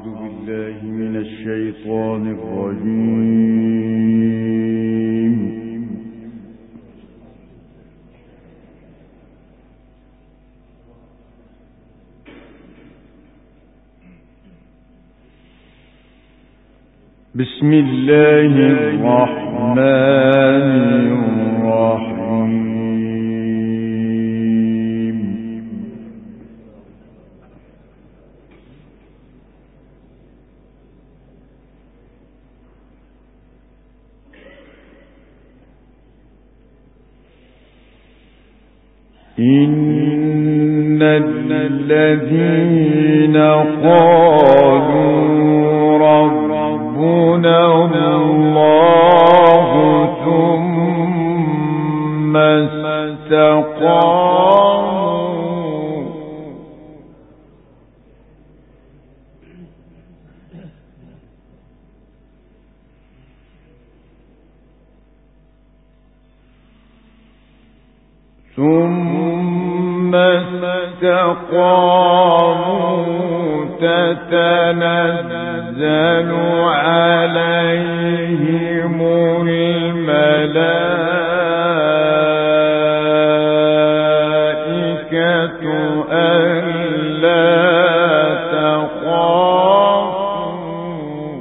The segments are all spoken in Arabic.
أعوذ بالله من الشيطان الرجيم. بسم الله الرحمن الرحيم. إن الذين قالوا ربنا الله ثم استقاموا تتنزل عليهم الملائكة ألا تخافوا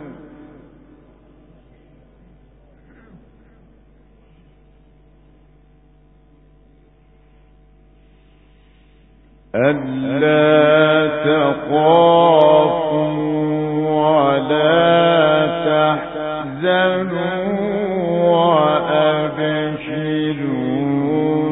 ولا تحزنوا وأبشروا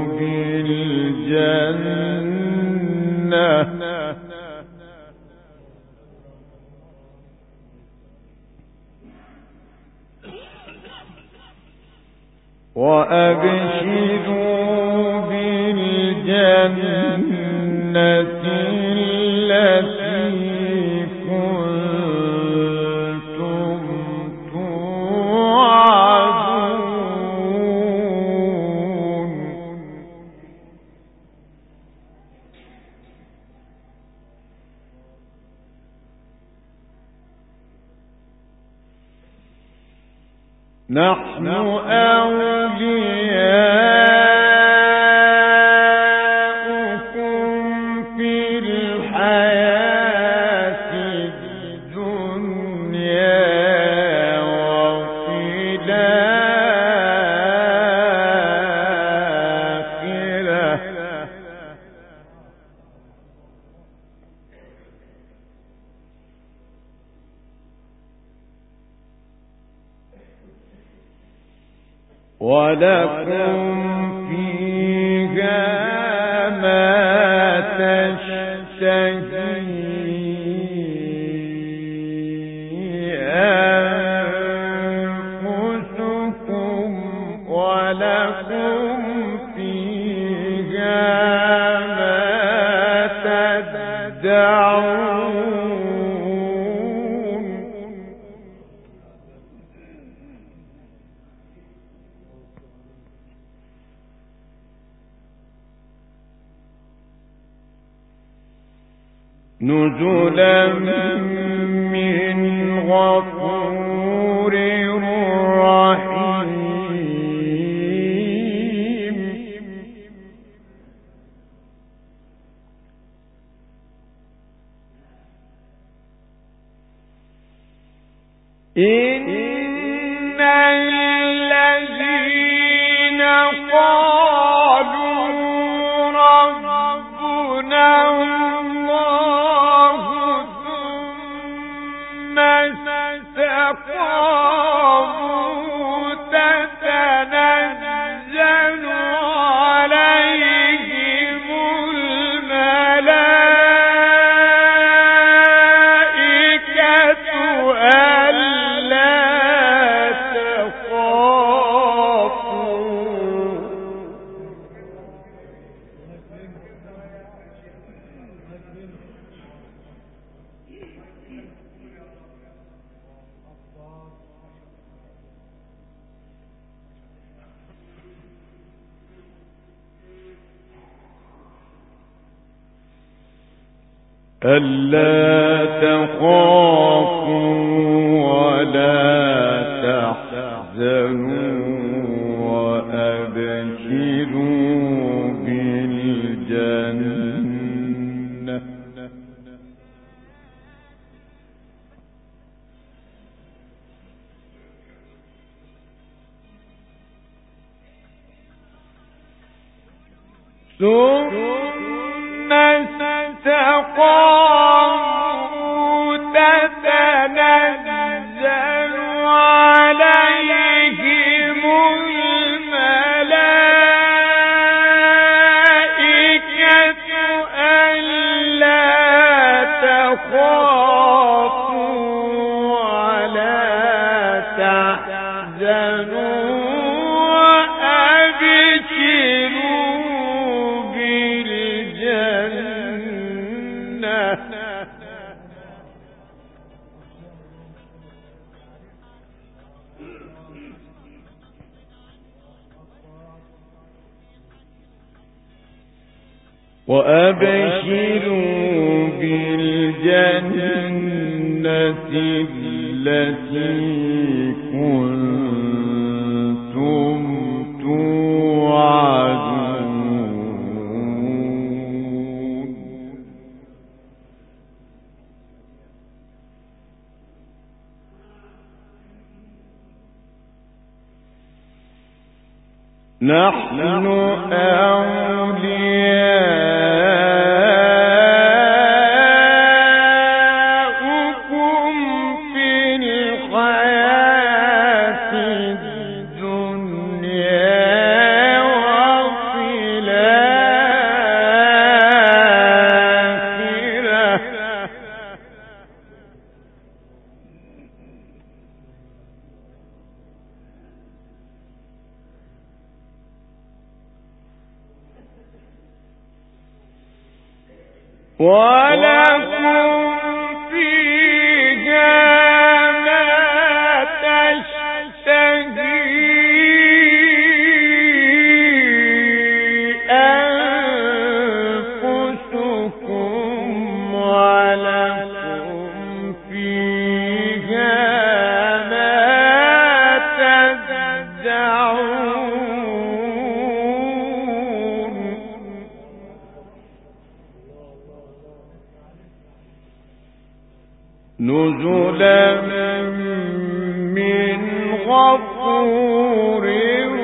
بالجنة التي كنتم توعدون نحن أولياؤكم في الحياة الدنيا وفي الآخرة ولكم فيها ما تشتهي أنفسكم ولكم فيها ما تدعون نزلا من غفور رحيم إن الذين قالوا ربنا الله ثم استقاموا تتنزل عليهم الملائكة ألا ألا تخافوا ولا تحزنوا وأبشروا بالجنة ثم استقاموا تتنزل عليهم الملائكة ألا تخافوا ولا تحزنوا وأبشروا بالجنة التي كنتم توعدون نحن أولياؤكم في الحياة الدنيا وفي الآخرة ولكم فيها ما تشتهي أنفسكم ولكم فيها ما تدعون نزلا من غفور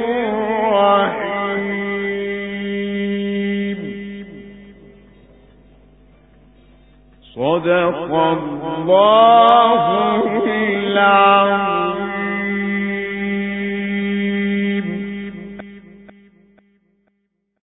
رحيم صدق الله العظيم.